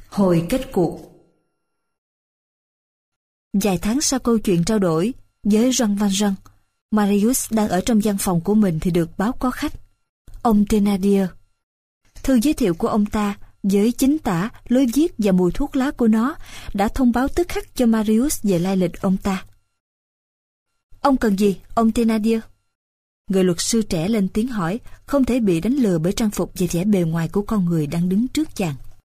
Hồi kết cuộc. Vài tháng sau câu chuyện trao đổi với Jean Valjean, Marius đang ở trong văn phòng của mình thì được báo có khách. Ông Thénardier. Thư giới thiệu của ông ta với chính tả, lối viết và mùi thuốc lá của nó đã thông báo tức khắc cho Marius về lai lịch ông ta. Ông cần gì, ông Thénardier? Người luật sư trẻ lên tiếng hỏi, không thể bị đánh lừa bởi trang phục và vẻ bề ngoài của con người đang đứng trước chàng.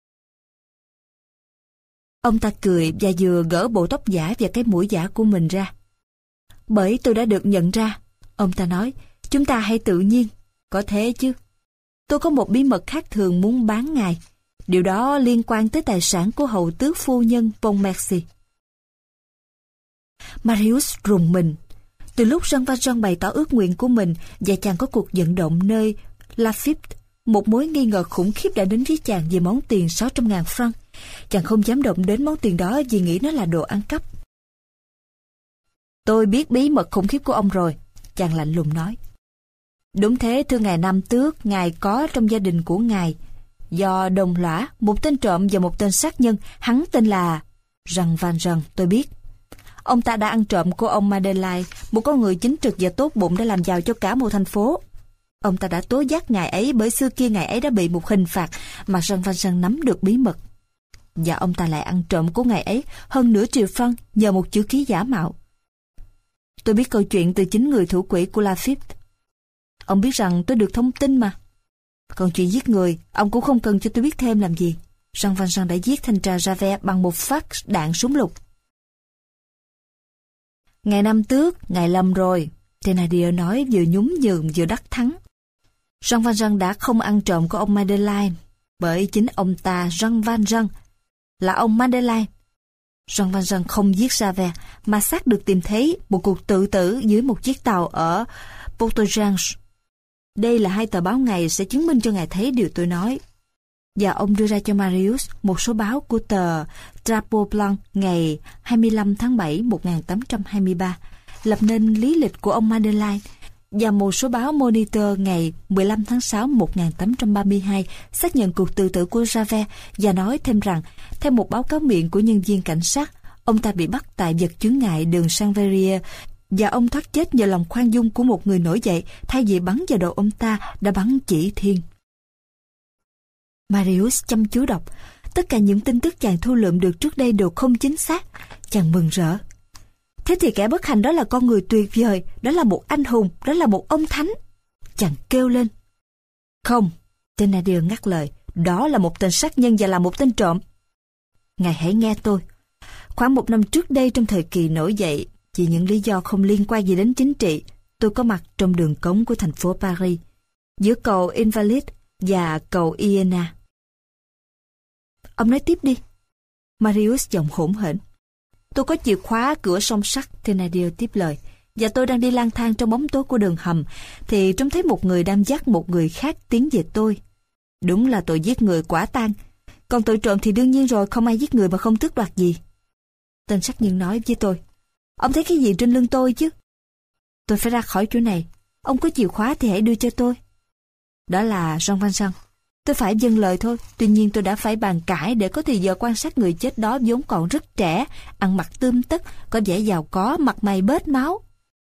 Ông ta cười và vừa gỡ bộ tóc giả và cái mũi giả của mình ra. Bởi tôi đã được nhận ra, ông ta nói, chúng ta hãy tự nhiên, có thế chứ. Tôi có một bí mật khác thường muốn bán ngài. Điều đó liên quan tới tài sản của hầu tước phu nhân Pontmercy. Marius rùng mình. Từ lúc Jean Valjean bày tỏ ước nguyện của mình và chàng có cuộc vận động nơi Laffitte, một mối nghi ngờ khủng khiếp đã đến với chàng về món tiền 600.000 franc. Chàng không dám động đến món tiền đó vì nghĩ nó là đồ ăn cắp. Tôi biết bí mật khủng khiếp của ông rồi, chàng lạnh lùng nói. Đúng thế, thưa ngài Nam Tước, ngài có trong gia đình của ngài, do đồng lõa, một tên trộm và một tên sát nhân, hắn tên là Jean Valjean, tôi biết. Ông ta đã ăn trộm của ông Madeleine, một con người chính trực và tốt bụng đã làm giàu cho cả một thành phố. Ông ta đã tố giác ngài ấy bởi xưa kia ngài ấy đã bị một hình phạt mà Jean Valjean nắm được bí mật. Và ông ta lại ăn trộm của ngài ấy hơn nửa triệu franc nhờ một chữ ký giả mạo. Tôi biết câu chuyện từ chính người thủ quỹ của Laffitte. Ông biết rằng tôi được thông tin mà. Còn chuyện giết người, ông cũng không cần cho tôi biết thêm làm gì. Jean Valjean đã giết thanh tra Javert bằng một phát đạn súng lục. Ngài Nam Tước, ngài lầm rồi, Thénardier nói vừa nhún nhường vừa đắc thắng. Jean Valjean đã không ăn trộm của ông Madeleine, bởi chính ông ta, Jean Valjean, là ông Madeleine. Jean Valjean không giết Javert, mà xác được tìm thấy một cuộc tự tử dưới một chiếc tàu ở Porto-Jean. Đây là hai tờ báo ngày sẽ chứng minh cho ngài thấy điều tôi nói. Và ông đưa ra cho Marius một số báo của tờ Drapeau Blanc ngày 25 tháng 7 1823, lập nên lý lịch của ông Madeleine, và một số báo Moniteur ngày 15 tháng 6 1832 xác nhận cuộc tự tử của Javert, và nói thêm rằng, theo một báo cáo miệng của nhân viên cảnh sát, ông ta bị bắt tại vật chướng ngại đường Saint-Verrier, và ông thoát chết nhờ lòng khoan dung của một người nổi dậy, thay vì bắn vào đầu ông ta đã bắn chỉ thiên. Marius chăm chú đọc. Tất cả những tin tức chàng thu lượm được trước đây đều không chính xác. Chàng mừng rỡ. Thế thì kẻ bất hạnh đó là con người tuyệt vời, đó là một anh hùng, đó là một ông thánh. Chàng kêu lên. Không, Thénardier ngắt lời. Đó là một tên sát nhân và là một tên trộm. Ngài hãy nghe tôi. Khoảng một năm trước đây, trong thời kỳ nổi dậy, vì những lý do không liên quan gì đến chính trị, tôi có mặt trong đường cống của thành phố Paris, giữa cầu Invalides và cầu Iéna. Ông nói tiếp đi. Marius giọng hỗn hển. Tôi có chìa khóa cửa song sắt, Thénardier tiếp lời, và tôi đang đi lang thang trong bóng tối của đường hầm, thì trông thấy một người đang dắt một người khác tiến về tôi. Đúng là tội giết người quả tang. Còn tội trộm thì đương nhiên rồi, không ai giết người mà không tước đoạt gì. Tên sát nhân nói với tôi. Ông thấy cái gì trên lưng tôi chứ? Tôi phải ra khỏi chỗ này. Ông có chìa khóa thì hãy đưa cho tôi. Đó là Jean Valjean. Tôi phải dâng lời thôi. Tuy nhiên tôi đã phải bàn cãi để có thời giờ quan sát người chết đó, vốn còn rất trẻ, ăn mặc tươm tất, có vẻ giàu có, mặt mày bết máu.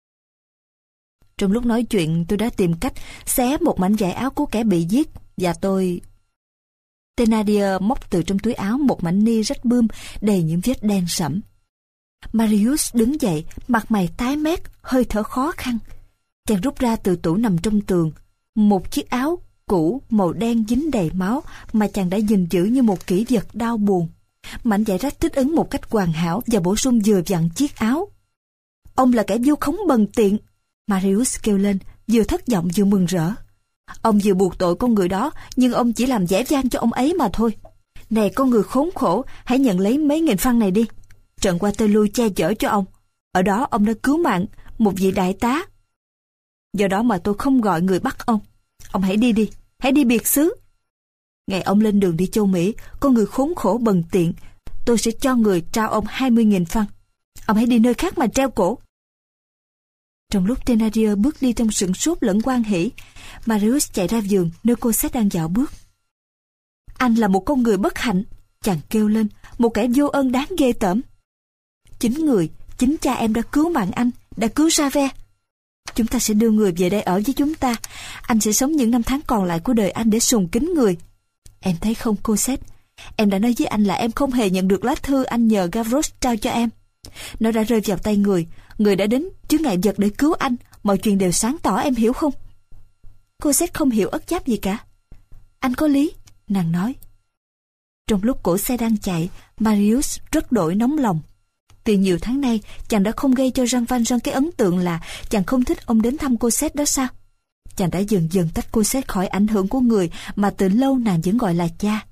Trong lúc nói chuyện, tôi đã tìm cách xé một mảnh vải áo của kẻ bị giết, và tôi... Thénardier móc từ trong túi áo một mảnh ni rách bươm đầy những vết đen sẫm. Marius đứng dậy, mặt mày tái mét, hơi thở khó khăn. Chàng rút ra từ tủ nằm trong tường một chiếc áo cũ màu đen dính đầy máu mà chàng đã gìn giữ như một kỷ vật đau buồn. Mảnh vải rách thích ứng một cách hoàn hảo và bổ sung vừa vặn chiếc áo. Ông là kẻ vu khống bần tiện, Marius kêu lên, vừa thất vọng vừa mừng rỡ. Ông vừa buộc tội con người đó, nhưng ông chỉ làm vẻ vang cho ông ấy mà thôi. Này con người khốn khổ, hãy nhận lấy mấy nghìn franc này đi. Trận qua Tê Lui che chở cho ông. Ở đó ông đã cứu mạng một vị đại tá. Do đó mà tôi không gọi người bắt ông. Ông hãy đi đi, hãy đi biệt xứ. Ngày ông lên đường đi châu Mỹ, con người khốn khổ bần tiện, tôi sẽ cho người trao ông 20.000 franc. Ông hãy đi nơi khác mà treo cổ. Trong lúc Thénardier bước đi trong sửng sốt lẫn hoan hỉ, Marius chạy ra vườn nơi cô Cosette đang dạo bước. Anh là một con người bất hạnh, Chàng kêu lên, một kẻ vô ơn đáng ghê tởm. Chính cha em đã cứu mạng anh, đã cứu Jave. Chúng ta sẽ đưa người về đây ở với chúng ta. Anh sẽ sống những năm tháng còn lại của đời anh để sùng kính người. Em thấy không Cosette, em đã nói với anh là em không hề nhận được lá thư anh nhờ Gavroche trao cho em. Nó đã rơi vào tay người đã đến chướng ngại vật để cứu anh. Mọi chuyện đều sáng tỏ, em hiểu không? Cosette không hiểu ất giáp gì cả. Anh có lý, nàng nói. Trong lúc cổ xe đang chạy, Marius rất đổi nóng lòng. Từ nhiều tháng nay, chàng đã không gây cho Jean Valjean cái ấn tượng là chàng không thích ông đến thăm Cosette đó sao? Chàng đã dần dần tách Cosette khỏi ảnh hưởng của người mà từ lâu nàng vẫn gọi là cha.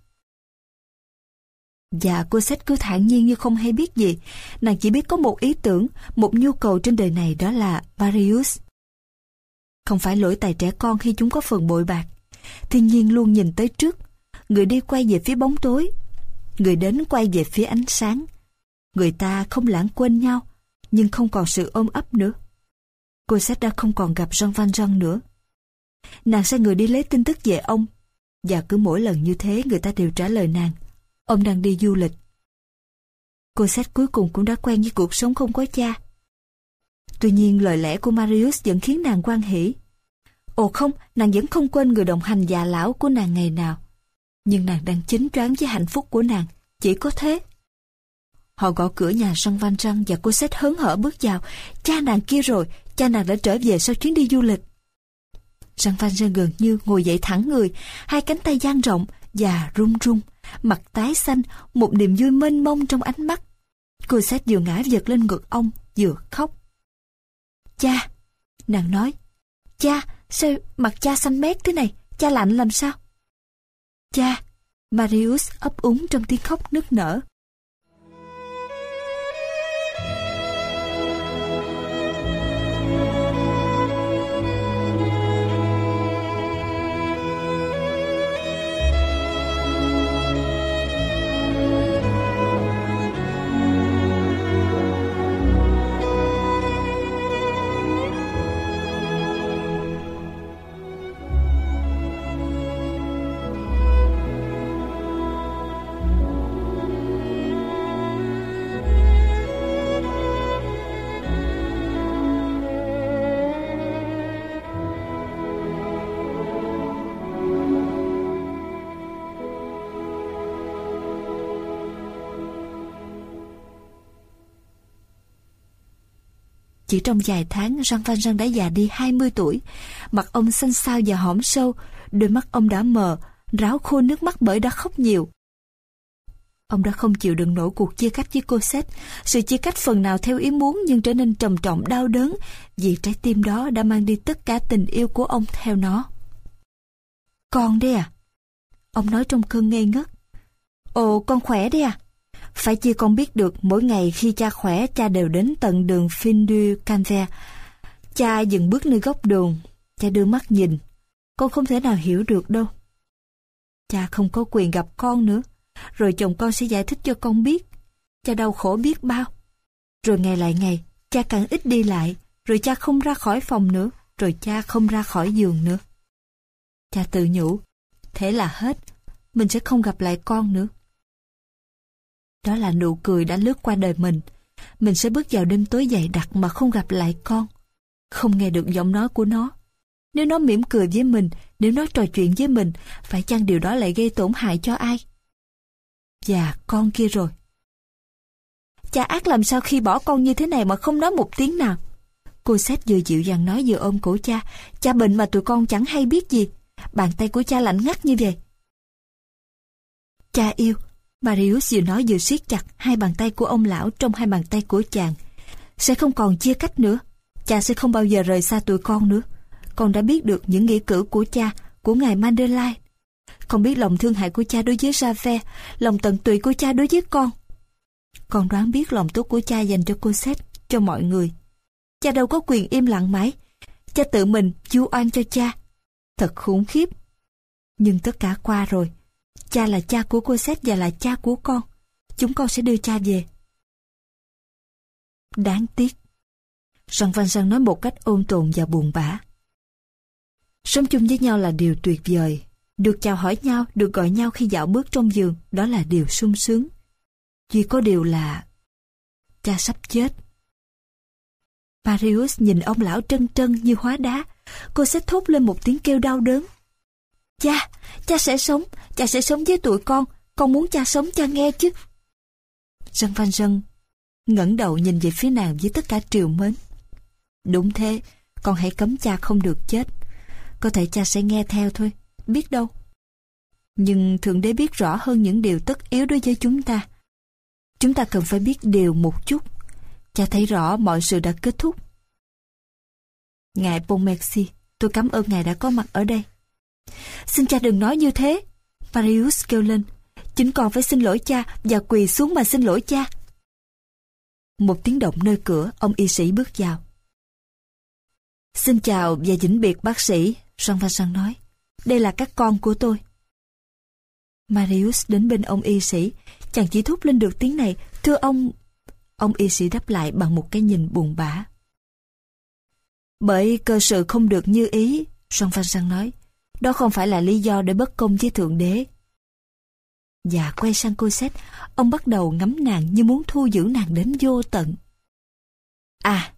Và Cosette cứ thản nhiên như không hay biết gì. Nàng chỉ biết có một ý tưởng, một nhu cầu trên đời này, đó là Marius. Không phải lỗi tại trẻ con khi chúng có phần bội bạc. Thiên nhiên luôn nhìn tới trước. Người đi quay về phía bóng tối, người đến quay về phía ánh sáng. Người ta không lãng quên nhau, nhưng không còn sự ôm ấp nữa. Cosette đã không còn gặp Jean Valjean nữa. Nàng sai người đi lấy tin tức về ông, và cứ mỗi lần như thế người ta đều trả lời nàng, ông đang đi du lịch. Cosette cuối cùng cũng đã quen với cuộc sống không có cha. Tuy nhiên lời lẽ của Marius vẫn khiến nàng hoan hỉ. Ồ không, nàng vẫn không quên người đồng hành già lão của nàng ngày nào. Nhưng nàng đang chính choáng với hạnh phúc của nàng, chỉ có thế. Họ gõ cửa nhà Jean Valjean và Cosette hớn hở bước vào. Cha nàng kia rồi, cha nàng đã trở về sau chuyến đi du lịch. Jean Valjean gần như ngồi dậy thẳng người, hai cánh tay dang rộng và run run, mặt tái xanh, một niềm vui mênh mông trong ánh mắt. Cosette vừa ngã vật lên ngực ông, vừa khóc. Cha, nàng nói. Cha, sao mặt cha xanh mét thế này? Cha lạnh làm sao? Cha, Marius ấp úng trong tiếng khóc nức nở. Chỉ trong vài tháng, Jean Valjean đã già đi 20 tuổi. Mặt ông xanh xao và hõm sâu, đôi mắt ông đã mờ, ráo khô nước mắt bởi đã khóc nhiều. Ông đã không chịu đựng nổi cuộc chia cách với Cosette. Sự chia cách phần nào theo ý muốn nhưng trở nên trầm trọng đau đớn, vì trái tim đó đã mang đi tất cả tình yêu của ông theo nó. Con đấy à? Ông nói trong cơn ngây ngất. Ồ, con khỏe đấy à? Phải chi con biết được mỗi ngày khi cha khỏe, cha đều đến tận đường Fin du Calvaire. Cha dừng bước nơi góc đường, cha đưa mắt nhìn. Con không thể nào hiểu được đâu. Cha không có quyền gặp con nữa. Rồi chồng con sẽ giải thích cho con biết. Cha đau khổ biết bao. Rồi ngày lại ngày, cha càng ít đi lại. Rồi cha không ra khỏi phòng nữa. Rồi cha không ra khỏi giường nữa. Cha tự nhủ, thế là hết. Mình sẽ không gặp lại con nữa. Đó là nụ cười đã lướt qua đời mình. Mình sẽ bước vào đêm tối dày đặc mà không gặp lại con. Không nghe được giọng nói của nó. Nếu nó mỉm cười với mình, nếu nó trò chuyện với mình, phải chăng điều đó lại gây tổn hại cho ai? Và con kia rồi. Cha ác làm sao khi bỏ con như thế này mà không nói một tiếng nào? Cosette vừa dịu dàng nói vừa ôm cổ cha. Cha bệnh mà tụi con chẳng hay biết gì. Bàn tay của cha lạnh ngắt như vậy. Cha yêu. Marius vừa nói vừa siết chặt hai bàn tay của ông lão trong hai bàn tay của chàng. Sẽ không còn chia cách nữa. Cha sẽ không bao giờ rời xa tụi con nữa. Con đã biết được những nghĩa cử của cha, của ngài Madeleine. Con biết lòng thương hại của cha đối với Javert, lòng tận tụy của cha đối với con. Con đoán biết lòng tốt của cha dành cho Cosette, cho mọi người. Cha đâu có quyền im lặng mãi. Cha tự mình vu oan cho cha. Thật khủng khiếp. Nhưng tất cả qua rồi. Cha là cha của Cosette và là cha của con. Chúng con sẽ đưa cha về. Đáng tiếc. Jean Valjean nói một cách ôn tồn và buồn bã. Sống chung với nhau là điều tuyệt vời. Được chào hỏi nhau, được gọi nhau khi dạo bước trong giường, đó là điều sung sướng. Duy có điều là cha sắp chết. Marius nhìn ông lão trân trân như hóa đá. Cô sẽ thốt lên một tiếng kêu đau đớn. Cha sẽ sống với tụi con muốn cha sống, cha nghe chứ. Jean Valjean ngẩng đầu nhìn về phía nàng với tất cả trìu mến. Đúng thế, con hãy cấm cha không được chết. Có thể cha sẽ nghe theo thôi, biết đâu. Nhưng Thượng Đế biết rõ hơn những điều tất yếu đối với chúng ta. Chúng ta cần phải biết điều một chút. Cha thấy rõ mọi sự đã kết thúc. Ngài Pontmercy, tôi cảm ơn ngài đã có mặt ở đây. Xin cha đừng nói như thế, Marius kêu lên. Chính con phải xin lỗi cha và quỳ xuống mà xin lỗi cha. Một tiếng động nơi cửa, ông y sĩ bước vào. Xin chào và vĩnh biệt bác sĩ, Jean Valjean nói. Đây là các con của tôi. Marius đến bên ông y sĩ. Chàng chỉ thốt lên được tiếng này. Thưa ông... Ông y sĩ đáp lại bằng một cái nhìn buồn bã. Bởi cơ sự không được như ý, Jean Valjean nói. Đó không phải là lý do để bất công với Thượng Đế. Và quay sang Cosette, ông bắt đầu ngắm nàng như muốn thu giữ nàng đến vô tận. À,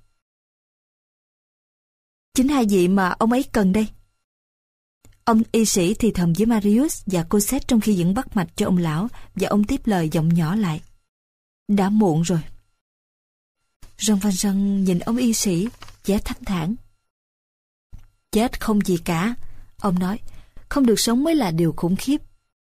chính hai vị mà ông ấy cần đây. Ông y sĩ thì thầm với Marius và Cosette trong khi vẫn bắt mạch cho ông lão, và ông tiếp lời giọng nhỏ lại. Đã muộn rồi. Jean Valjean nhìn ông y sĩ, vẻ thanh thản. Chết không gì cả, ông nói. Không được sống mới là điều khủng khiếp.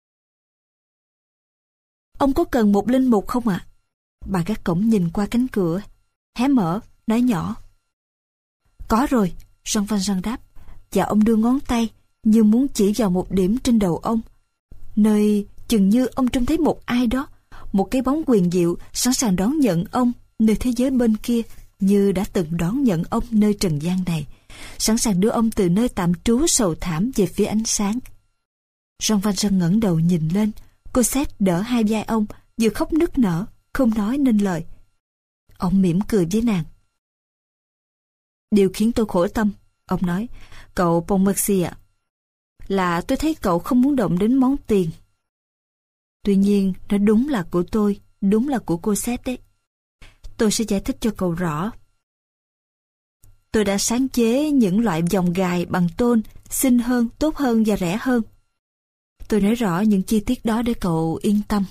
Ông có cần một linh mục không ạ? Bà gác cổng nhìn qua cánh cửa, hé mở, nói nhỏ. Có rồi, Jean Valjean đáp, và ông đưa ngón tay như muốn chỉ vào một điểm trên đầu ông, nơi chừng như ông trông thấy một ai đó, một cái bóng quyền diệu sẵn sàng đón nhận ông nơi thế giới bên kia như đã từng đón nhận ông nơi trần gian này, sẵn sàng đưa ông từ nơi tạm trú sầu thảm về phía ánh sáng. Jean Valjean ngẩng đầu nhìn lên. Cosette đỡ hai vai ông, vừa khóc nức nở, không nói nên lời. Ông mỉm cười với nàng. Điều khiến tôi khổ tâm, ông nói, cậu Pontmercy ạ, là tôi thấy cậu không muốn động đến món tiền. Tuy nhiên, nó đúng là của tôi, đúng là của Cosette đấy. Tôi sẽ giải thích cho cậu rõ. Tôi đã sáng chế những loại vòng gài bằng tôn, xinh hơn, tốt hơn và rẻ hơn. Tôi nói rõ những chi tiết đó để cậu yên tâm.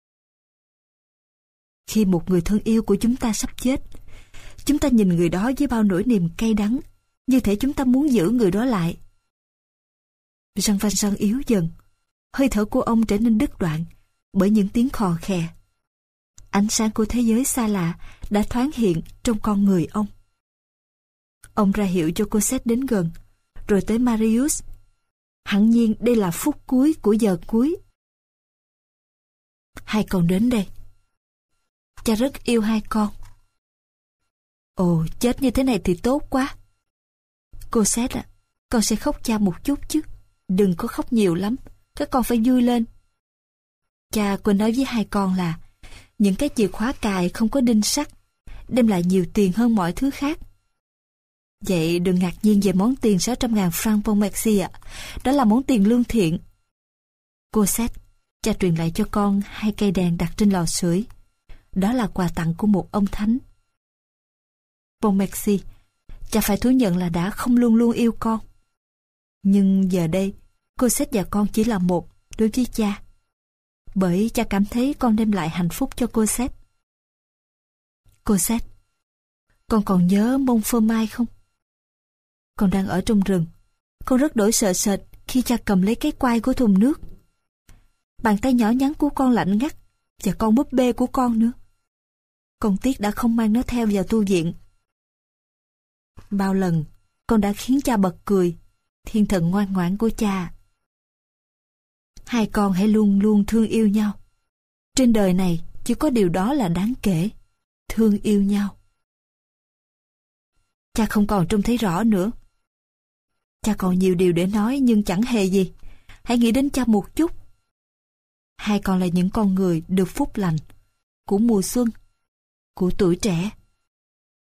Khi một người thân yêu của chúng ta sắp chết, chúng ta nhìn người đó với bao nỗi niềm cay đắng, như thể chúng ta muốn giữ người đó lại. Jean Valjean yếu dần, hơi thở của ông trở nên đứt đoạn bởi những tiếng khò khè. Ánh sáng của thế giới xa lạ đã thoáng hiện trong con người ông. Ông ra hiệu cho Cosette đến gần, rồi tới Marius. Hẳn nhiên đây là phút cuối của giờ cuối. Hai con đến đây. Cha rất yêu hai con. Ồ, chết như thế này thì tốt quá. Cosette ạ, con sẽ khóc cha một chút chứ. Đừng có khóc nhiều lắm, các con phải vui lên. Cha quên nói với hai con là những cái chìa khóa cài không có đinh sắt đem lại nhiều tiền hơn mọi thứ khác. Vậy đừng ngạc nhiên về món tiền 600.000 franc Pontmercy ạ. Đó là món tiền lương thiện. Cosette, cha truyền lại cho con 2 cây đèn đặt trên lò sưởi. Đó là quà tặng của một ông thánh. Pontmercy, cha phải thú nhận là đã không luôn luôn yêu con. Nhưng giờ đây, Cosette và con chỉ là một đối với cha. Bởi cha cảm thấy con đem lại hạnh phúc cho Cosette. Cosette, con còn nhớ Montfermeil không? Con đang ở trong rừng. Con rất đổi sợ sệt khi cha cầm lấy cái quai của thùng nước. Bàn tay nhỏ nhắn của con lạnh ngắt, và con búp bê của con nữa. Con tiếc đã không mang nó theo vào tu viện. Bao lần con đã khiến cha bật cười, thiên thần ngoan ngoãn của cha. Hai con hãy luôn luôn thương yêu nhau. Trên đời này chỉ có điều đó là đáng kể, thương yêu nhau. Cha không còn trông thấy rõ nữa. Cha còn nhiều điều để nói nhưng chẳng hề gì. Hãy nghĩ đến cha một chút. Hai con là những con người được phúc lành, của mùa xuân, của tuổi trẻ.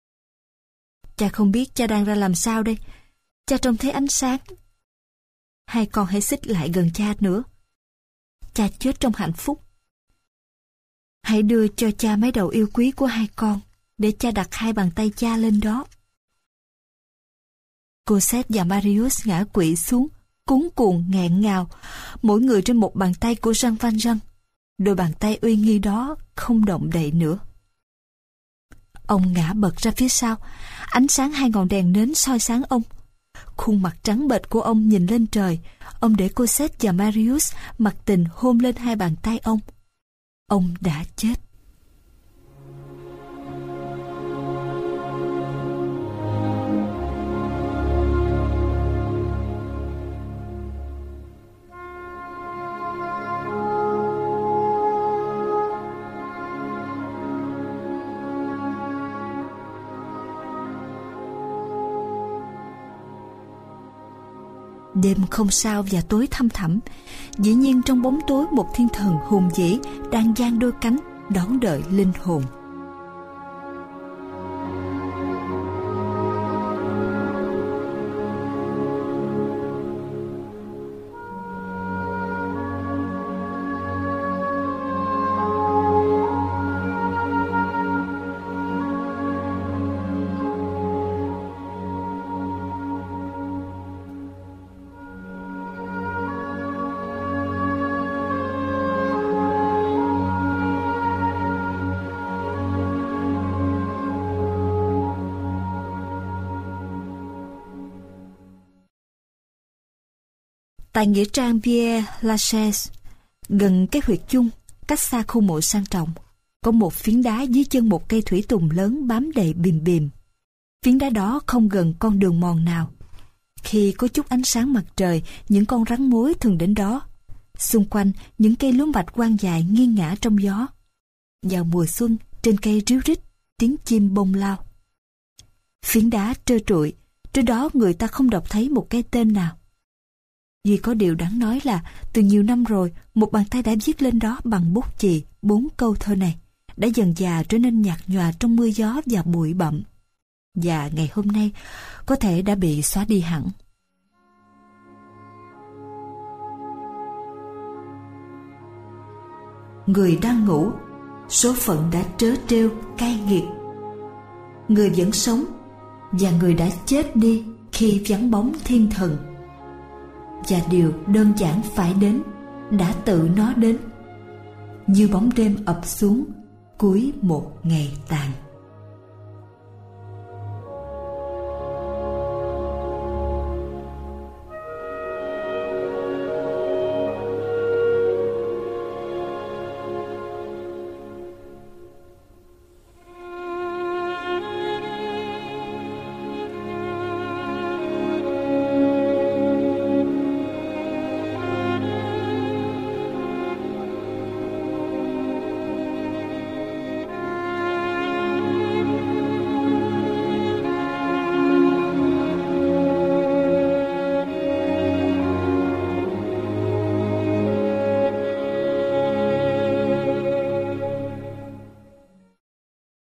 Cha không biết cha đang ra làm sao đây. Cha trông thấy ánh sáng. hai con hãy xích lại gần cha nữa. Cha chết trong hạnh phúc. Hãy đưa cho cha mái đầu yêu quý của hai con, để cha đặt hai bàn tay cha lên đó. Cosette và Marius ngã quỵ xuống, cuống cuồng nghẹn ngào, mỗi người trên một bàn tay của Jean Valjean. Đôi bàn tay uy nghi đó không động đậy nữa. Ông ngã bật ra phía sau, ánh sáng hai ngọn đèn nến soi sáng ông. Khuôn mặt trắng bệch của ông nhìn lên trời. Ông để Cosette và Marius mặc tình hôn lên hai bàn tay ông. Ông đã chết. Đêm không sao và tối thăm thẳm. Dĩ nhiên trong bóng tối một thiên thần hùng vĩ đang giang đôi cánh đón đợi linh hồn. Tại nghĩa trang Père Lachaise, gần cái huyệt chung, cách xa khu mộ sang trọng, có một phiến đá dưới chân một cây thủy tùng lớn bám đầy bìm bìm. Phiến đá đó không gần con đường mòn nào. Khi có chút ánh sáng mặt trời, những con rắn mối thường đến đó. Xung quanh, những cây lúa mạch quang dài nghiêng ngả trong gió. Vào mùa xuân, trên cây ríu rít, tiếng chim bông lao. Phiến đá trơ trụi, trên đó người ta không đọc thấy một cái tên nào. Duy có điều đáng nói là từ nhiều năm rồi, một bàn tay đã viết lên đó bằng bút chì 4 câu thơ này, đã dần dà trở nên nhạt nhòa trong mưa gió và bụi bặm. Và ngày hôm nay có thể đã bị xóa đi hẳn. Người đang ngủ, số phận đã trớ trêu cay nghiệt. Người vẫn sống, và người đã chết đi khi vắng bóng thiên thần. Và điều đơn giản phải đến đã tự nó đến, như bóng đêm ập xuống cuối một ngày tàn.